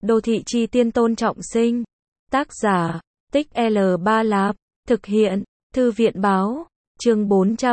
Đô thị chi tiên Tôn Trọng Sinh. Tác giả, Tích L3 Lạp. Thực hiện, Thư viện báo. Chương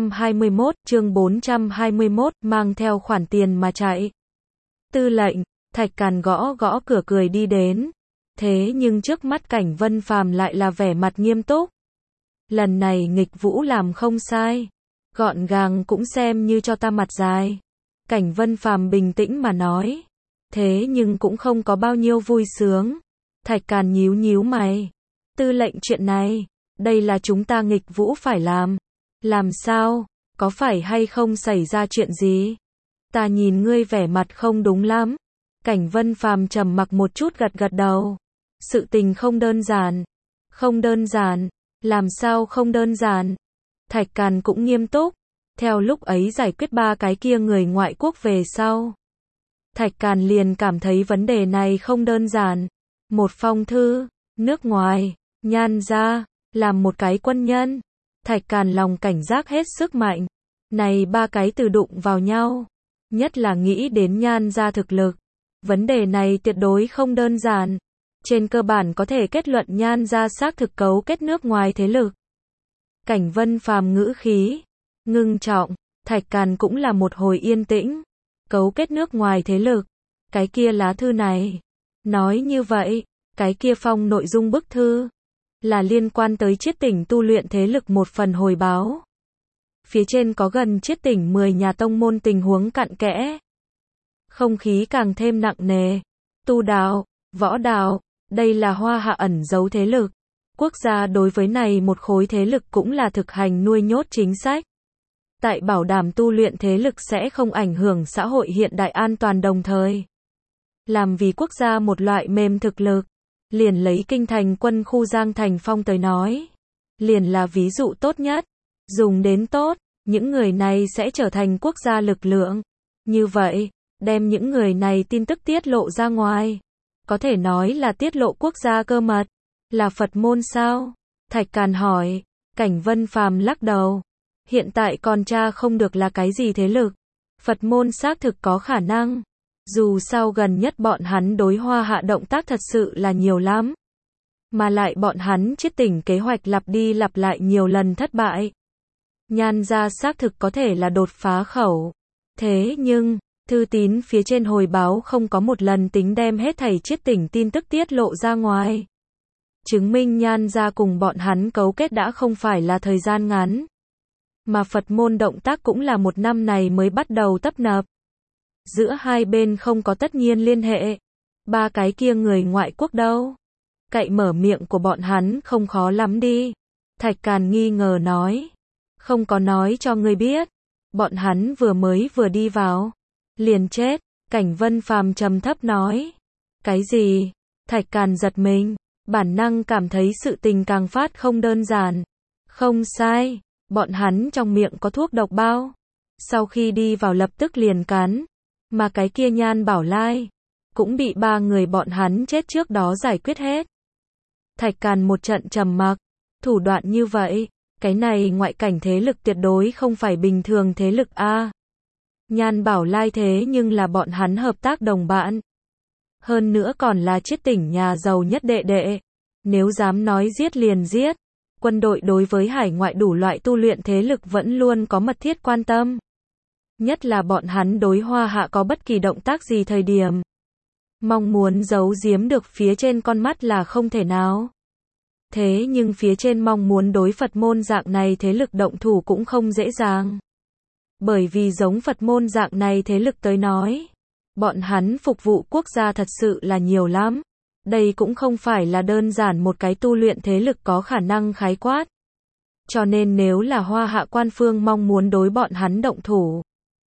421, mang theo khoản tiền mà chạy. Tư lệnh, Thạch Càn gõ gõ cửa cười đi đến. Thế nhưng trước mắt Cảnh Vân Phàm lại là vẻ mặt nghiêm túc. Lần này nghịch vũ làm không sai. Gọn gàng cũng xem như cho ta mặt dài. Cảnh Vân Phàm bình tĩnh mà nói. Thế nhưng cũng không có bao nhiêu vui sướng. Thạch Càn nhíu nhíu mày. Tư lệnh, chuyện này, đây là chúng ta nghịch vũ phải làm. Làm sao? Có phải hay không xảy ra chuyện gì? Ta nhìn ngươi vẻ mặt không đúng lắm. Cảnh Vân Phàm trầm mặc một chút gật gật đầu. Sự tình không đơn giản. Không đơn giản. Làm sao không đơn giản? Thạch Càn cũng nghiêm túc. Theo lúc ấy giải quyết ba cái kia người ngoại quốc về sau, Thạch Càn liền cảm thấy vấn đề này không đơn giản. Một phong thư, nước ngoài, Nhan gia, làm một cái quân nhân. Thạch Càn lòng cảnh giác hết sức mạnh. Này ba cái từ đụng vào nhau. Nhất là nghĩ đến Nhan gia thực lực. Vấn đề này tuyệt đối không đơn giản. Trên cơ bản có thể kết luận Nhan gia xác thực cấu kết nước ngoài thế lực. Cảnh Vân Phàm ngữ khí ngưng trọng. Thạch Càn cũng là một hồi yên tĩnh. Cấu kết nước ngoài thế lực. Cái kia lá thư này. Nói như vậy, cái kia phong nội dung bức thư là liên quan tới Chiết Tỉnh tu luyện thế lực một phần hồi báo. Phía trên có gần Chiết Tỉnh 10 nhà tông môn tình huống cặn kẽ. Không khí càng thêm nặng nề. Tu đạo, võ đạo, đây là Hoa Hạ ẩn giấu thế lực. Quốc gia đối với này một khối thế lực cũng là thực hành nuôi nhốt chính sách. Tại bảo đảm tu luyện thế lực sẽ không ảnh hưởng xã hội hiện đại an toàn, đồng thời làm vì quốc gia một loại mềm thực lực. Liền lấy kinh thành quân khu Giang Thành Phong tới nói. Liền là ví dụ tốt nhất. Dùng đến tốt, những người này sẽ trở thành quốc gia lực lượng. Như vậy, đem những người này tin tức tiết lộ ra ngoài. Có thể nói là tiết lộ quốc gia cơ mật. Là Phật môn sao? Thạch Càn hỏi. Cảnh Vân Phàm lắc đầu. Hiện tại còn tra không được là cái gì thế lực. Phật môn xác thực có khả năng. Dù sao gần nhất bọn hắn đối Hoa Hạ động tác thật sự là nhiều lắm. Mà lại bọn hắn Chiết Tỉnh kế hoạch lặp đi lặp lại nhiều lần thất bại. Nhan gia xác thực có thể là đột phá khẩu. Thế nhưng, thư tín phía trên hồi báo không có một lần tính đem hết thảy Chiết Tỉnh tin tức tiết lộ ra ngoài. Chứng minh Nhan gia cùng bọn hắn cấu kết đã không phải là thời gian ngắn. Mà Phật môn động tác cũng là một năm này mới bắt đầu tấp nập. Giữa hai bên không có tất nhiên liên hệ. Ba cái kia người ngoại quốc đâu? Cậy mở miệng của bọn hắn không khó lắm đi. Thạch Càn nghi ngờ nói. Không có nói cho ngươi biết. Bọn hắn vừa đi vào. Liền chết. Cảnh Vân Phàm trầm thấp nói. Cái gì? Thạch Càn giật mình. Bản năng cảm thấy sự tình càng phát không đơn giản. Không sai. Bọn hắn trong miệng có thuốc độc bao. Sau khi đi vào lập tức liền cắn. Mà cái kia Nhan Bảo Lai cũng bị ba người bọn hắn chết trước đó giải quyết hết. Thạch Càn một trận trầm mặc. Thủ đoạn như vậy, cái này ngoại cảnh thế lực tuyệt đối không phải bình thường thế lực a. Nhan Bảo Lai thế nhưng là bọn hắn hợp tác đồng bạn. Hơn nữa còn là Chiết Tỉnh nhà giàu nhất đệ đệ. Nếu dám nói giết liền giết. Quân đội đối với hải ngoại đủ loại tu luyện thế lực vẫn luôn có mật thiết quan tâm. Nhất là bọn hắn đối Hoa Hạ có bất kỳ động tác gì thời điểm. Mong muốn giấu giếm được phía trên con mắt là không thể nào. Thế nhưng phía trên mong muốn đối Phật môn dạng này thế lực động thủ cũng không dễ dàng. Bởi vì giống Phật môn dạng này thế lực tới nói. Bọn hắn phục vụ quốc gia thật sự là nhiều lắm. Đây cũng không phải là đơn giản một cái tu luyện thế lực có khả năng khái quát. Cho nên nếu là Hoa Hạ quan phương mong muốn đối bọn hắn động thủ.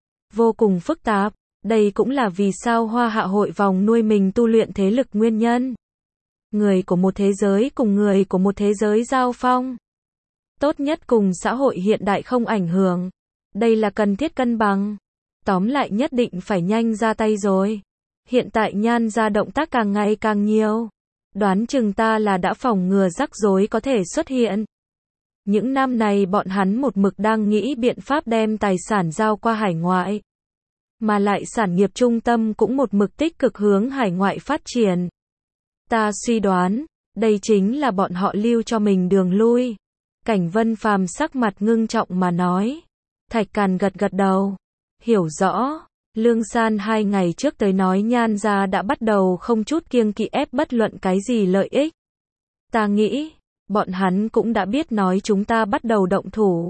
Vô cùng phức tạp. Đây cũng là vì sao Hoa Hạ hội vòng nuôi mình tu luyện thế lực nguyên nhân. Người của một thế giới cùng người của một thế giới giao phong. Tốt nhất cùng xã hội hiện đại không ảnh hưởng. Đây là cần thiết cân bằng. Tóm lại nhất định phải nhanh ra tay rồi. Hiện tại Nhan gia động tác càng ngày càng nhiều. Đoán chừng ta là đã phòng ngừa rắc rối có thể xuất hiện. Những năm này bọn hắn một mực đang nghĩ biện pháp đem tài sản giao qua hải ngoại. Mà lại sản nghiệp trung tâm cũng một mực tích cực hướng hải ngoại phát triển. Ta suy đoán, đây chính là bọn họ lưu cho mình đường lui. Cảnh Vân Phàm sắc mặt ngưng trọng mà nói. Thạch Càn gật gật đầu. Hiểu rõ, Lương San 2 ngày trước tới nói Nhan gia đã bắt đầu không chút kiêng kỵ ép bất luận cái gì lợi ích. Ta nghĩ, bọn hắn cũng đã biết nói chúng ta bắt đầu động thủ.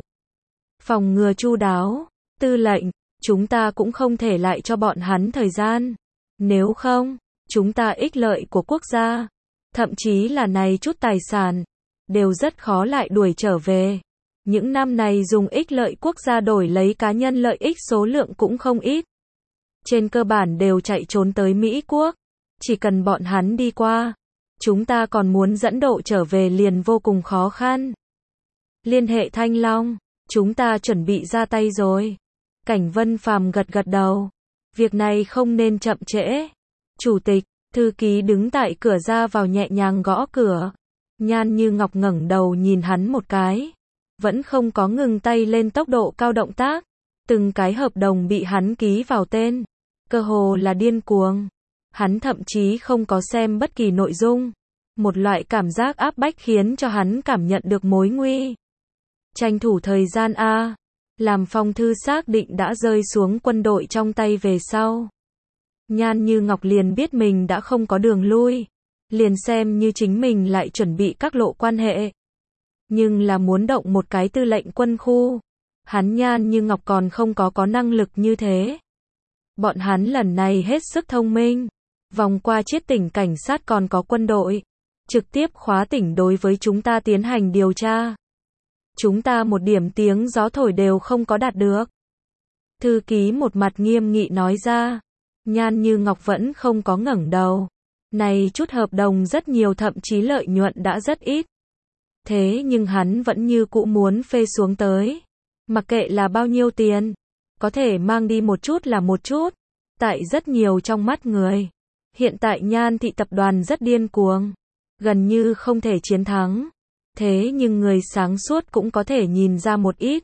Phòng ngừa chu đáo, tư lệnh, chúng ta cũng không thể lại cho bọn hắn thời gian. Nếu không, chúng ta ích lợi của quốc gia, thậm chí là này chút tài sản, đều rất khó lại đuổi trở về. Những năm này dùng ích lợi quốc gia đổi lấy cá nhân lợi ích số lượng cũng không ít. Trên cơ bản đều chạy trốn tới Mỹ quốc. Chỉ cần bọn hắn đi qua, chúng ta còn muốn dẫn độ trở về liền vô cùng khó khăn. Liên hệ Thanh Long, chúng ta chuẩn bị ra tay rồi. Cảnh Vân Phàm gật gật đầu. Việc này không nên chậm trễ. Chủ tịch, thư ký đứng tại cửa ra vào nhẹ nhàng gõ cửa. Nhan Như Ngọc ngẩng đầu nhìn hắn một cái. Vẫn không có ngừng tay lên tốc độ cao động tác. Từng cái hợp đồng bị hắn ký vào tên. Cơ hồ là điên cuồng. Hắn thậm chí không có xem bất kỳ nội dung. Một loại cảm giác áp bách khiến cho hắn cảm nhận được mối nguy. Tranh thủ thời gian a. Làm phong thư xác định đã rơi xuống quân đội trong tay về sau. Nhan Như Ngọc liền biết mình đã không có đường lui. Liền xem như chính mình lại chuẩn bị các lộ quan hệ. Nhưng là muốn động một cái tư lệnh quân khu. Hắn Nhan Như Ngọc còn không có năng lực như thế. Bọn hắn lần này hết sức thông minh. Vòng qua chiết tỉnh cảnh sát còn có quân đội. Trực tiếp khóa tỉnh đối với chúng ta tiến hành điều tra. Chúng ta một điểm tiếng gió thổi đều không có đạt được. Thư ký một mặt nghiêm nghị nói ra. Nhan Như Ngọc vẫn không có ngẩng đầu. Này chút hợp đồng rất nhiều thậm chí lợi nhuận đã rất ít. Thế nhưng hắn vẫn như cũ muốn phê xuống tới. Mặc kệ là bao nhiêu tiền. Có thể mang đi một chút là một chút. Tại rất nhiều trong mắt người. Hiện tại Nhan thị tập đoàn rất điên cuồng. Gần như không thể chiến thắng. Thế nhưng người sáng suốt cũng có thể nhìn ra một ít.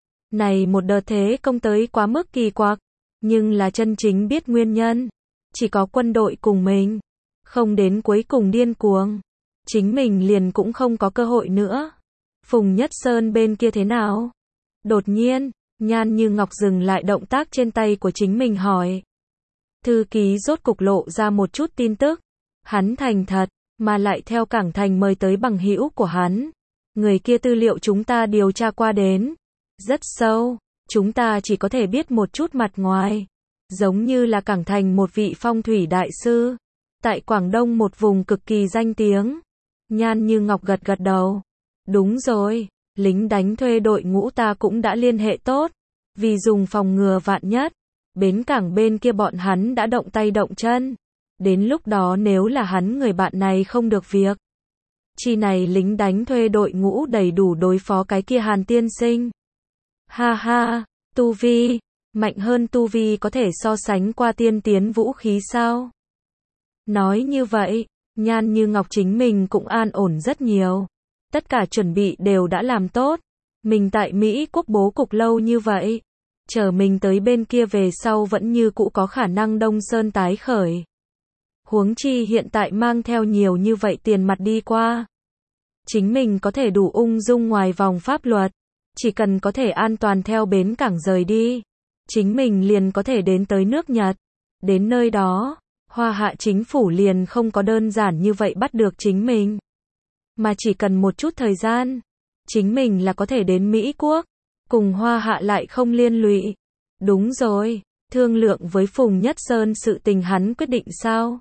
Này một đợt thế công tới quá mức kỳ quặc. Nhưng là chân chính biết nguyên nhân. Chỉ có quân đội cùng mình. Không đến cuối cùng điên cuồng. Chính mình liền cũng không có cơ hội nữa. Phùng Nhất Sơn bên kia thế nào? Đột nhiên, Nhan Như Ngọc dừng lại động tác trên tay của chính mình hỏi. Thư ký rốt cục lộ ra một chút tin tức. Hắn thành thật, mà lại theo Cảng Thành mời tới bằng hữu của hắn. Người kia tư liệu chúng ta điều tra qua đến. Rất sâu, chúng ta chỉ có thể biết một chút mặt ngoài. Giống như là Cảng Thành một vị phong thủy đại sư. Tại Quảng Đông một vùng cực kỳ danh tiếng. Nhan Như Ngọc gật gật đầu. Đúng rồi, lính đánh thuê đội ngũ ta cũng đã liên hệ tốt. Vì dùng phòng ngừa vạn nhất. Bến cảng bên kia bọn hắn đã động tay động chân. Đến lúc đó nếu là hắn người bạn này không được việc. Chi này lính đánh thuê đội ngũ đầy đủ đối phó cái kia Hàn tiên sinh. Ha ha, tu vi, mạnh hơn tu vi có thể so sánh qua tiên tiến vũ khí sao? Nói như vậy, Nhan Như Ngọc chính mình cũng an ổn rất nhiều. Tất cả chuẩn bị đều đã làm tốt. Mình tại Mỹ quốc bố cục lâu như vậy. Chờ mình tới bên kia về sau vẫn như cũ có khả năng Đông Sơn tái khởi. Huống chi hiện tại mang theo nhiều như vậy tiền mặt đi qua. Chính mình có thể đủ ung dung ngoài vòng pháp luật. Chỉ cần có thể an toàn theo bến cảng rời đi. Chính mình liền có thể đến tới nước Nhật. Đến nơi đó, Hoa Hạ chính phủ liền không có đơn giản như vậy bắt được chính mình. Mà chỉ cần một chút thời gian. Chính mình là có thể đến Mỹ quốc. Cùng Hoa Hạ lại không liên lụy. Đúng rồi, thương lượng với Phùng Nhất Sơn sự tình hắn quyết định sao?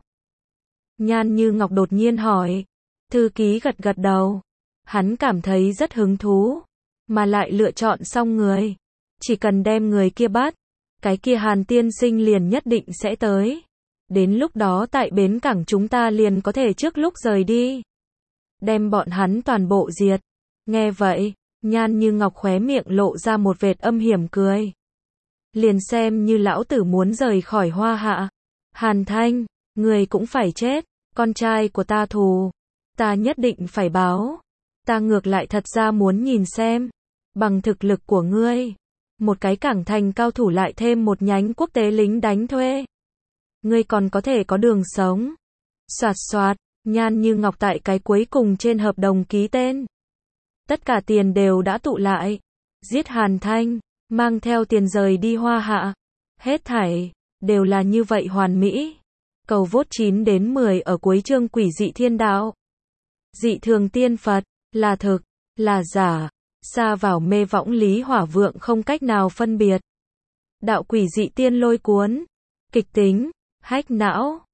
Nhan Như Ngọc đột nhiên hỏi. Thư ký gật gật đầu. Hắn cảm thấy rất hứng thú. Mà lại lựa chọn xong người. Chỉ cần đem người kia bắt. Cái kia Hàn tiên sinh liền nhất định sẽ tới. Đến lúc đó tại bến cảng chúng ta liền có thể trước lúc rời đi. Đem bọn hắn toàn bộ diệt. Nghe vậy, Nhan Như Ngọc khóe miệng lộ ra một vệt âm hiểm cười. Liền xem như lão tử muốn rời khỏi Hoa Hạ. Hàn Thanh, người cũng phải chết. Con trai của ta thù. Ta nhất định phải báo. Ta ngược lại thật ra muốn nhìn xem. Bằng thực lực của ngươi. Một cái Cảng Thành cao thủ lại thêm một nhánh quốc tế lính đánh thuê. Ngươi còn có thể có đường sống. Soạt soạt, Nhan Như Ngọc tại cái cuối cùng trên hợp đồng ký tên. Tất cả tiền đều đã tụ lại. Giết Hàn Thanh, mang theo tiền rời đi Hoa Hạ. Hết thảy, đều là như vậy hoàn mỹ. Cầu vote 9 đến 10 ở cuối chương Quỷ dị thiên đạo. Dị thường tiên Phật, là thực, là giả, xa vào mê võng Lý Hỏa Vượng không cách nào phân biệt. Đạo quỷ dị tiên lôi cuốn, kịch tính, hách não.